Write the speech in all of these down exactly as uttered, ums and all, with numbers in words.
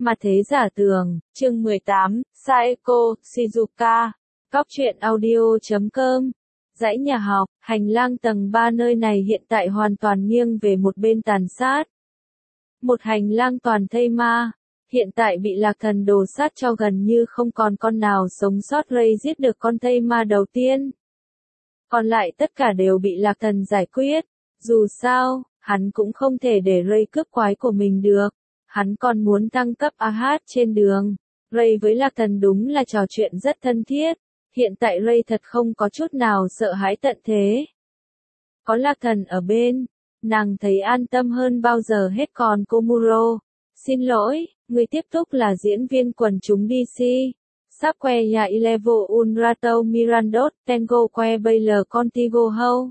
Mặt thế giả tường, chương mười tám, Saeko, Shizuka. Cóc truyện audio chấm com. Dãy nhà học, hành lang tầng ba nơi này hiện tại hoàn toàn nghiêng về một bên tàn sát. Một hành lang toàn thây ma, hiện tại bị lạc thần đồ sát cho gần như không còn con nào sống sót. Ray giết được con thây ma đầu tiên. Còn lại tất cả đều bị lạc thần giải quyết. Dù sao, hắn cũng không thể để Ray cướp quái của mình được. Hắn còn muốn tăng cấp a hát trên đường. Ray với lạc thần đúng là trò chuyện rất thân thiết. Hiện tại Ray thật không có chút nào sợ hãi tận thế. Có lạc thần ở bên, nàng thấy an tâm hơn bao giờ hết. Còn Komuro, xin lỗi, người tiếp tục là diễn viên quần chúng đê xê. Sapque ya Ilevo un rato Mirandot, Tengo que baila contigo how.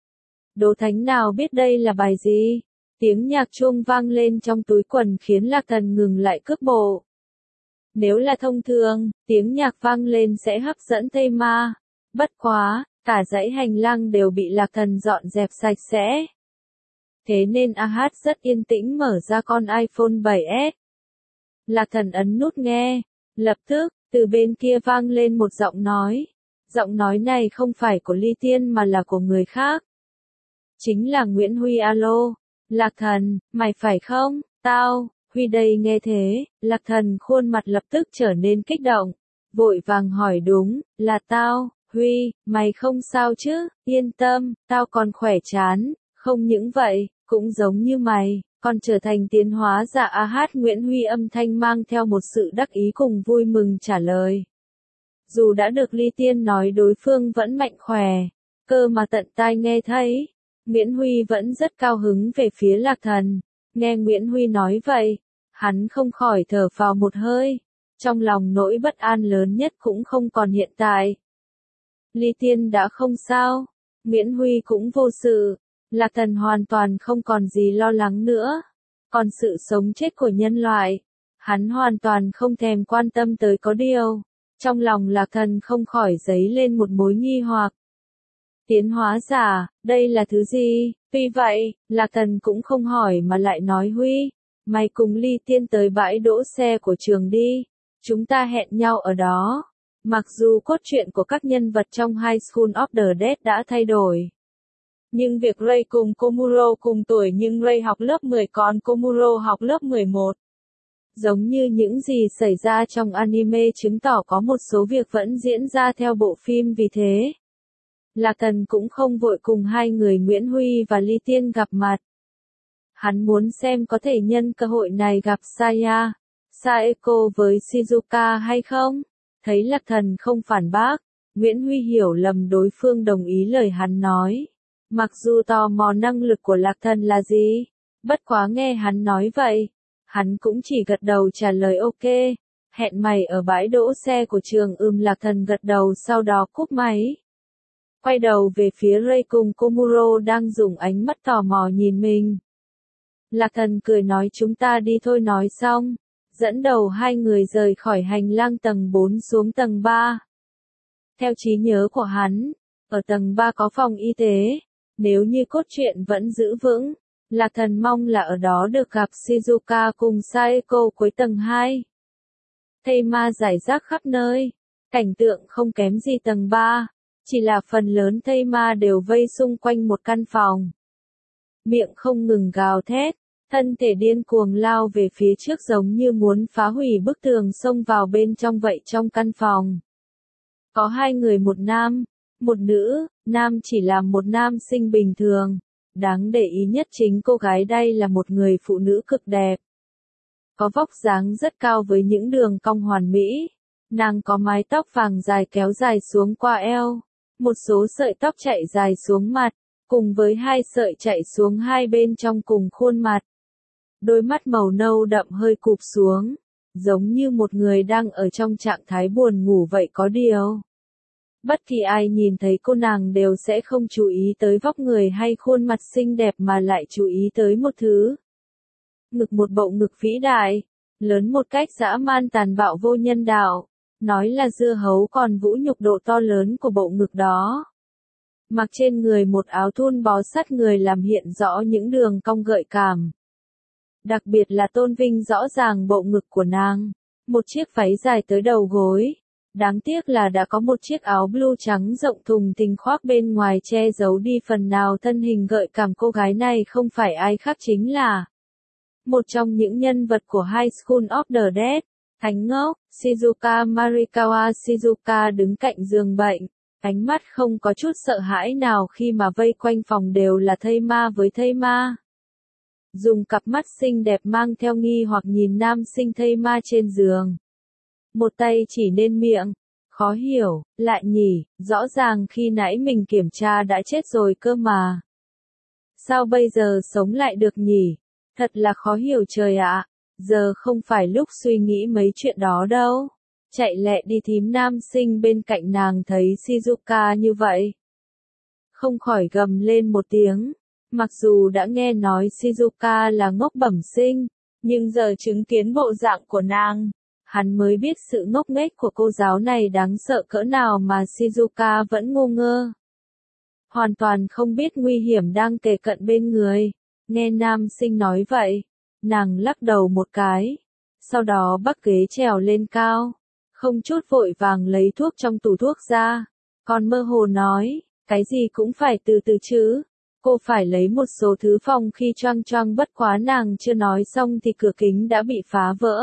Đố thánh nào biết đây là bài gì? Tiếng nhạc chuông vang lên trong túi quần khiến lạc thần ngừng lại cước bộ. Nếu là thông thường, tiếng nhạc vang lên sẽ hấp dẫn thây ma. Bất quá, cả dãy hành lang đều bị lạc thần dọn dẹp sạch sẽ. Thế nên a hát rất yên tĩnh mở ra con iPhone bảy S. Lạc thần ấn nút nghe. Lập tức, từ bên kia vang lên một giọng nói. Giọng nói này không phải của Ly Tiên mà là của người khác. Chính là Nguyễn Huy. Alo. Lạc thần, mày phải không? Tao, Huy đây. Nghe thế, lạc thần khuôn mặt lập tức trở nên kích động. Vội vàng hỏi đúng, là tao, Huy, mày không sao chứ? Yên tâm, tao còn khỏe chán. Không những vậy, cũng giống như mày, còn trở thành tiến hóa giả a hát. Nguyễn Huy âm thanh mang theo một sự đắc ý cùng vui mừng trả lời. Dù đã được Ly Tiên nói đối phương vẫn mạnh khỏe, cơ mà tận tai nghe thấy. Nguyễn Huy vẫn rất cao hứng về phía lạc thần. Nghe Nguyễn Huy nói vậy, hắn không khỏi thở phào một hơi. Trong lòng nỗi bất an lớn nhất cũng không còn hiện tại. Ly Tiên đã không sao, Nguyễn Huy cũng vô sự. Lạc thần hoàn toàn không còn gì lo lắng nữa. Còn sự sống chết của nhân loại, hắn hoàn toàn không thèm quan tâm tới. Có điều, trong lòng lạc thần không khỏi dấy lên một mối nghi hoặc. Tiến hóa giả, đây là thứ gì? Tuy vậy, lạc thần cũng không hỏi mà lại nói Huy, mày cùng Ly Tiên tới bãi đỗ xe của trường đi. Chúng ta hẹn nhau ở đó. Mặc dù cốt truyện của các nhân vật trong High School of the Dead đã thay đổi. Nhưng việc Ray cùng Komuro cùng tuổi, nhưng Ray học lớp mười còn Komuro học lớp mười một. Giống như những gì xảy ra trong anime chứng tỏ có một số việc vẫn diễn ra theo bộ phim. Vì thế, lạc thần cũng không vội cùng hai người Nguyễn Huy và Ly Tiên gặp mặt. Hắn muốn xem có thể nhân cơ hội này gặp Saya, Saeko với Shizuka hay không. Thấy lạc thần không phản bác, Nguyễn Huy hiểu lầm đối phương đồng ý lời hắn nói. Mặc dù tò mò năng lực của lạc thần là gì, bất quá nghe hắn nói vậy, hắn cũng chỉ gật đầu trả lời ok. Hẹn mày ở bãi đỗ xe của trường. Ừm. Lạc thần gật đầu sau đó cúp máy. Quay đầu về phía Ray cùng Komuro đang dùng ánh mắt tò mò nhìn mình. Lạc thần cười nói chúng ta đi thôi. Nói xong, dẫn đầu hai người rời khỏi hành lang tầng bốn xuống tầng ba. Theo trí nhớ của hắn, ở tầng ba có phòng y tế. Nếu như cốt truyện vẫn giữ vững, lạc thần mong là ở đó được gặp Shizuka cùng Saeko. Cuối tầng hai, thây ma rải rác khắp nơi, cảnh tượng không kém gì tầng ba, chỉ là phần lớn thây ma đều vây xung quanh một căn phòng. Miệng không ngừng gào thét, thân thể điên cuồng lao về phía trước giống như muốn phá hủy bức tường xông vào bên trong vậy. Trong căn phòng, có hai người, một nam, một nữ. Nam chỉ là một nam sinh bình thường. Đáng để ý nhất chính cô gái đây là một người phụ nữ cực đẹp. Có vóc dáng rất cao với những đường cong hoàn mỹ. Nàng có mái tóc vàng dài kéo dài xuống qua eo. Một số sợi tóc chạy dài xuống mặt, cùng với hai sợi chạy xuống hai bên trong cùng khuôn mặt. Đôi mắt màu nâu đậm hơi cụp xuống, giống như một người đang ở trong trạng thái buồn ngủ vậy. Có điều, bất kỳ ai nhìn thấy cô nàng đều sẽ không chú ý tới vóc người hay khuôn mặt xinh đẹp mà lại chú ý tới một thứ. Ngực, một bộ ngực vĩ đại, lớn một cách dã man tàn bạo vô nhân đạo. Nói là dưa hấu còn vũ nhục độ to lớn của bộ ngực đó. Mặc trên người một áo thun bó sát người làm hiện rõ những đường cong gợi cảm. Đặc biệt là tôn vinh rõ ràng bộ ngực của nàng. Một chiếc váy dài tới đầu gối. Đáng tiếc là đã có một chiếc áo blue trắng rộng thùng thình khoác bên ngoài che giấu đi phần nào thân hình gợi cảm. Cô gái này không phải ai khác chính là một trong những nhân vật của High School of the Dead, thánh ngốc, Shizuka Marikawa. Shizuka đứng cạnh giường bệnh, ánh mắt không có chút sợ hãi nào khi mà vây quanh phòng đều là thây ma với thây ma. Dùng cặp mắt xinh đẹp mang theo nghi hoặc nhìn nam sinh thây ma trên giường. Một tay chỉ lên miệng. Khó hiểu, lại nhỉ, rõ ràng khi nãy mình kiểm tra đã chết rồi cơ mà. Sao bây giờ sống lại được nhỉ? Thật là khó hiểu trời ạ. Giờ không phải lúc suy nghĩ mấy chuyện đó đâu. Chạy lẹ đi. Thím nam sinh bên cạnh nàng thấy Shizuka như vậy, không khỏi gầm lên một tiếng. Mặc dù đã nghe nói Shizuka là ngốc bẩm sinh, nhưng giờ chứng kiến bộ dạng của nàng, hắn mới biết sự ngốc nghếch của cô giáo này đáng sợ cỡ nào mà Shizuka vẫn ngu ngơ. Hoàn toàn không biết nguy hiểm đang kề cận bên người. Nghe nam sinh nói vậy, nàng lắc đầu một cái, sau đó bắc ghế trèo lên cao, không chút vội vàng lấy thuốc trong tủ thuốc ra, còn mơ hồ nói, cái gì cũng phải từ từ chứ. Cô phải lấy một số thứ phòng khi choang choang. Bất quá nàng chưa nói xong thì cửa kính đã bị phá vỡ.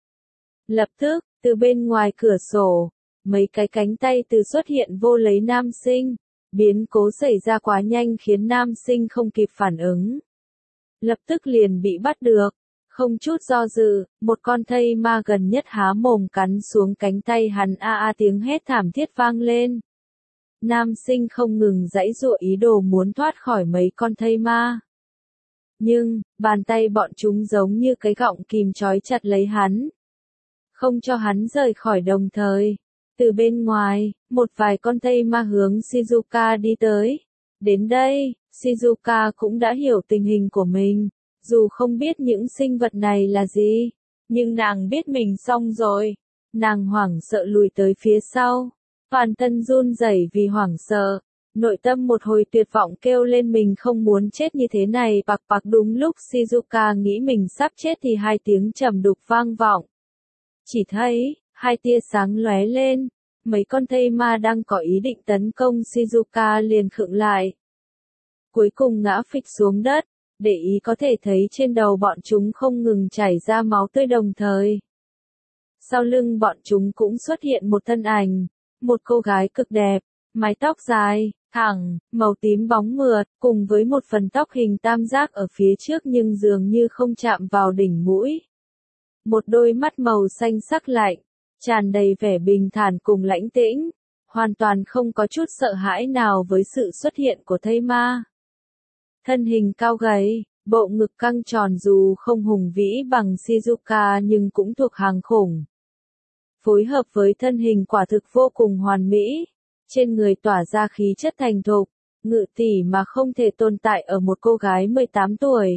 Lập tức, từ bên ngoài cửa sổ, mấy cái cánh tay từ xuất hiện vô lấy nam sinh. Biến cố xảy ra quá nhanh khiến nam sinh không kịp phản ứng. Lập tức liền bị bắt được. Không chút do dự, một con thây ma gần nhất há mồm cắn xuống cánh tay hắn. A a tiếng hét thảm thiết vang lên. Nam sinh không ngừng giãy giụa ý đồ muốn thoát khỏi mấy con thây ma. Nhưng, bàn tay bọn chúng giống như cái gọng kìm trói chặt lấy hắn, không cho hắn rời khỏi. Đồng thời, từ bên ngoài, một vài con thây ma hướng Shizuka đi tới. Đến đây, Shizuka cũng đã hiểu tình hình của mình. Dù không biết những sinh vật này là gì, nhưng nàng biết mình xong rồi. Nàng hoảng sợ lùi tới phía sau. Toàn thân run rẩy vì hoảng sợ. Nội tâm một hồi tuyệt vọng kêu lên mình không muốn chết như thế này. Bạc bạc. Đúng lúc Shizuka nghĩ mình sắp chết thì hai tiếng trầm đục vang vọng. Chỉ thấy, hai tia sáng lóe lên. Mấy con thây ma đang có ý định tấn công Shizuka liền khựng lại. Cuối cùng ngã phịch xuống đất. Để ý có thể thấy trên đầu bọn chúng không ngừng chảy ra máu tươi đồng thời. Sau lưng bọn chúng cũng xuất hiện một thân ảnh. Một cô gái cực đẹp, mái tóc dài, thẳng, màu tím bóng mượt, cùng với một phần tóc hình tam giác ở phía trước nhưng dường như không chạm vào đỉnh mũi. Một đôi mắt màu xanh sắc lạnh, tràn đầy vẻ bình thản cùng lãnh tĩnh, hoàn toàn không có chút sợ hãi nào với sự xuất hiện của thây ma. Thân hình cao gầy, bộ ngực căng tròn dù không hùng vĩ bằng Shizuka nhưng cũng thuộc hàng khủng. Phối hợp với thân hình quả thực vô cùng hoàn mỹ, trên người tỏa ra khí chất thành thục, ngự tỷ mà không thể tồn tại ở một cô gái mười tám tuổi.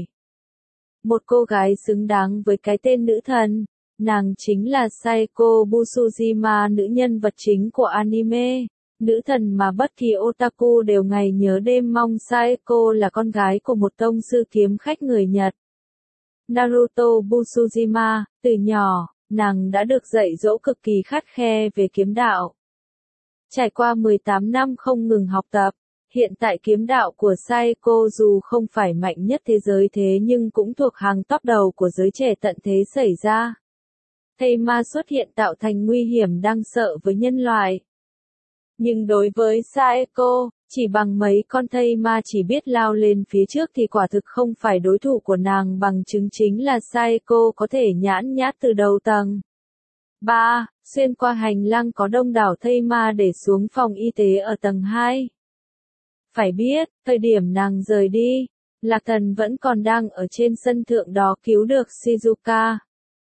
Một cô gái xứng đáng với cái tên nữ thần, nàng chính là Saeko Busujima, nữ nhân vật chính của anime, nữ thần mà bất kỳ otaku đều ngày nhớ đêm mong. Saeko là con gái của một tông sư kiếm khách người Nhật, Naruto Busujima. Từ nhỏ, nàng đã được dạy dỗ cực kỳ khắt khe về kiếm đạo. Trải qua mười tám năm không ngừng học tập, hiện tại kiếm đạo của Saeko dù không phải mạnh nhất thế giới thế nhưng cũng thuộc hàng top đầu của giới trẻ. Tận thế xảy ra, thây ma xuất hiện tạo thành nguy hiểm đáng sợ với nhân loại. Nhưng đối với Saeko, chỉ bằng mấy con thây ma chỉ biết lao lên phía trước thì quả thực không phải đối thủ của nàng. Bằng chứng chính là Saeko có thể nhãn nhát từ đầu tầng ba, xuyên qua hành lang có đông đảo thây ma để xuống phòng y tế ở tầng hai. Phải biết, thời điểm nàng rời đi, Lạc Thần vẫn còn đang ở trên sân thượng đó cứu được Shizuka.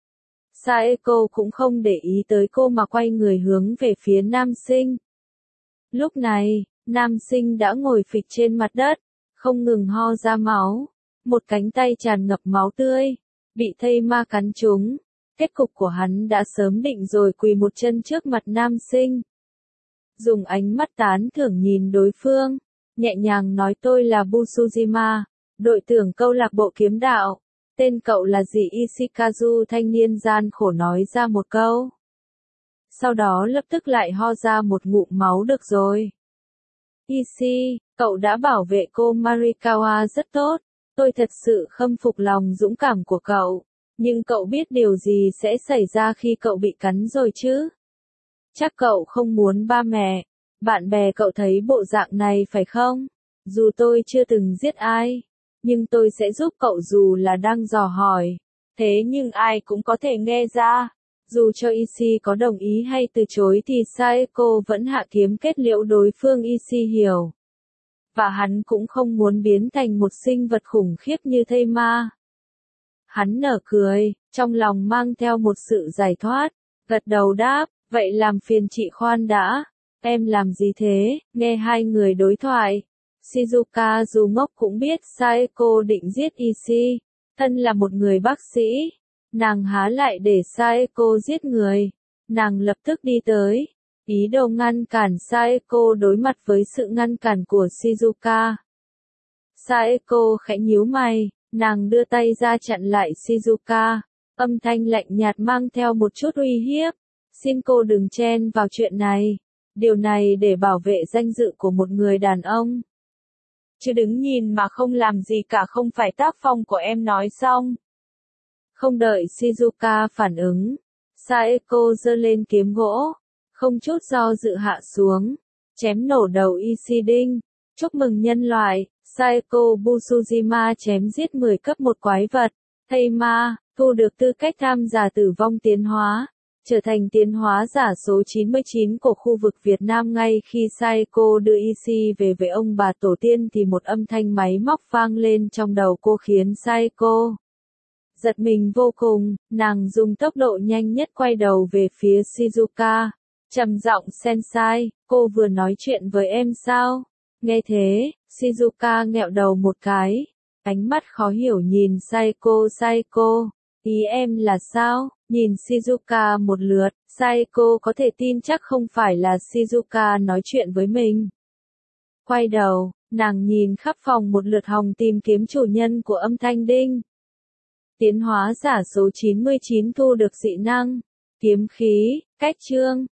Saeko cũng không để ý tới cô mà quay người hướng về phía nam sinh. Lúc này, nam sinh đã ngồi phịch trên mặt đất, không ngừng ho ra máu, một cánh tay tràn ngập máu tươi, bị thây ma cắn trúng. Kết cục của hắn đã sớm định rồi, quỳ một chân trước mặt nam sinh. Dùng ánh mắt tán thưởng nhìn đối phương, nhẹ nhàng nói tôi là Busujima, đội trưởng câu lạc bộ kiếm đạo. Tên cậu là gì? Ishikazu thanh niên gian khổ nói ra một câu. Sau đó lập tức lại ho ra một ngụm máu. Được rồi. Ishi, cậu đã bảo vệ cô Marikawa rất tốt. Tôi thật sự khâm phục lòng dũng cảm của cậu. Nhưng cậu biết điều gì sẽ xảy ra khi cậu bị cắn rồi chứ? Chắc cậu không muốn ba mẹ, bạn bè cậu thấy bộ dạng này phải không? Dù tôi chưa từng giết ai, nhưng tôi sẽ giúp cậu dù là đang dò hỏi. Thế nhưng ai cũng có thể nghe ra. Dù cho Ishi có đồng ý hay từ chối thì Saeko vẫn hạ kiếm kết liễu đối phương. Ishi hiểu. Và hắn cũng không muốn biến thành một sinh vật khủng khiếp như thây ma. Hắn nở cười, trong lòng mang theo một sự giải thoát, gật đầu đáp, vậy làm phiền chị khoan đã. Em làm gì thế? Nghe hai người đối thoại. Shizuka dù ngốc cũng biết Saeko định giết Ishi. Thân là một người bác sĩ. Nàng há lại để Saeko giết người. Nàng lập tức đi tới. Ý đồ ngăn cản Saeko đối mặt với sự ngăn cản của Shizuka. Saeko khẽ nhíu mày. Nàng đưa tay ra chặn lại Shizuka. Âm thanh lạnh nhạt mang theo một chút uy hiếp. Xin cô đừng chen vào chuyện này. Điều này để bảo vệ danh dự của một người đàn ông. Chứ đứng nhìn mà không làm gì cả không phải tác phong của em. Nói xong. Không đợi Shizuka phản ứng. Saeko giơ lên kiếm gỗ. Không chút do dự hạ xuống. Chém nổ đầu Ishiding. Chúc mừng nhân loại. Saeko Busujima chém giết mười cấp một quái vật. Thây ma, thu được tư cách tham gia tử vong tiến hóa. Trở thành tiến hóa giả số chín mươi chín của khu vực Việt Nam. Ngay khi Saeko đưa Ishi về với ông bà tổ tiên thì một âm thanh máy móc vang lên trong đầu cô khiến Saeko giật mình vô cùng. Nàng dùng tốc độ nhanh nhất quay đầu về phía Shizuka. Trầm giọng, Sensei, cô vừa nói chuyện với em sao? Nghe thế, Shizuka nghẹo đầu một cái. Ánh mắt khó hiểu nhìn Saeko. Saeko, ý em là sao? Nhìn Shizuka một lượt, Saeko có thể tin chắc không phải là Shizuka nói chuyện với mình. Quay đầu, nàng nhìn khắp phòng một lượt hòng tìm kiếm chủ nhân của âm thanh đinh. Tiến hóa giả số chín mươi chín thu được dị năng, kiếm khí, cách chương.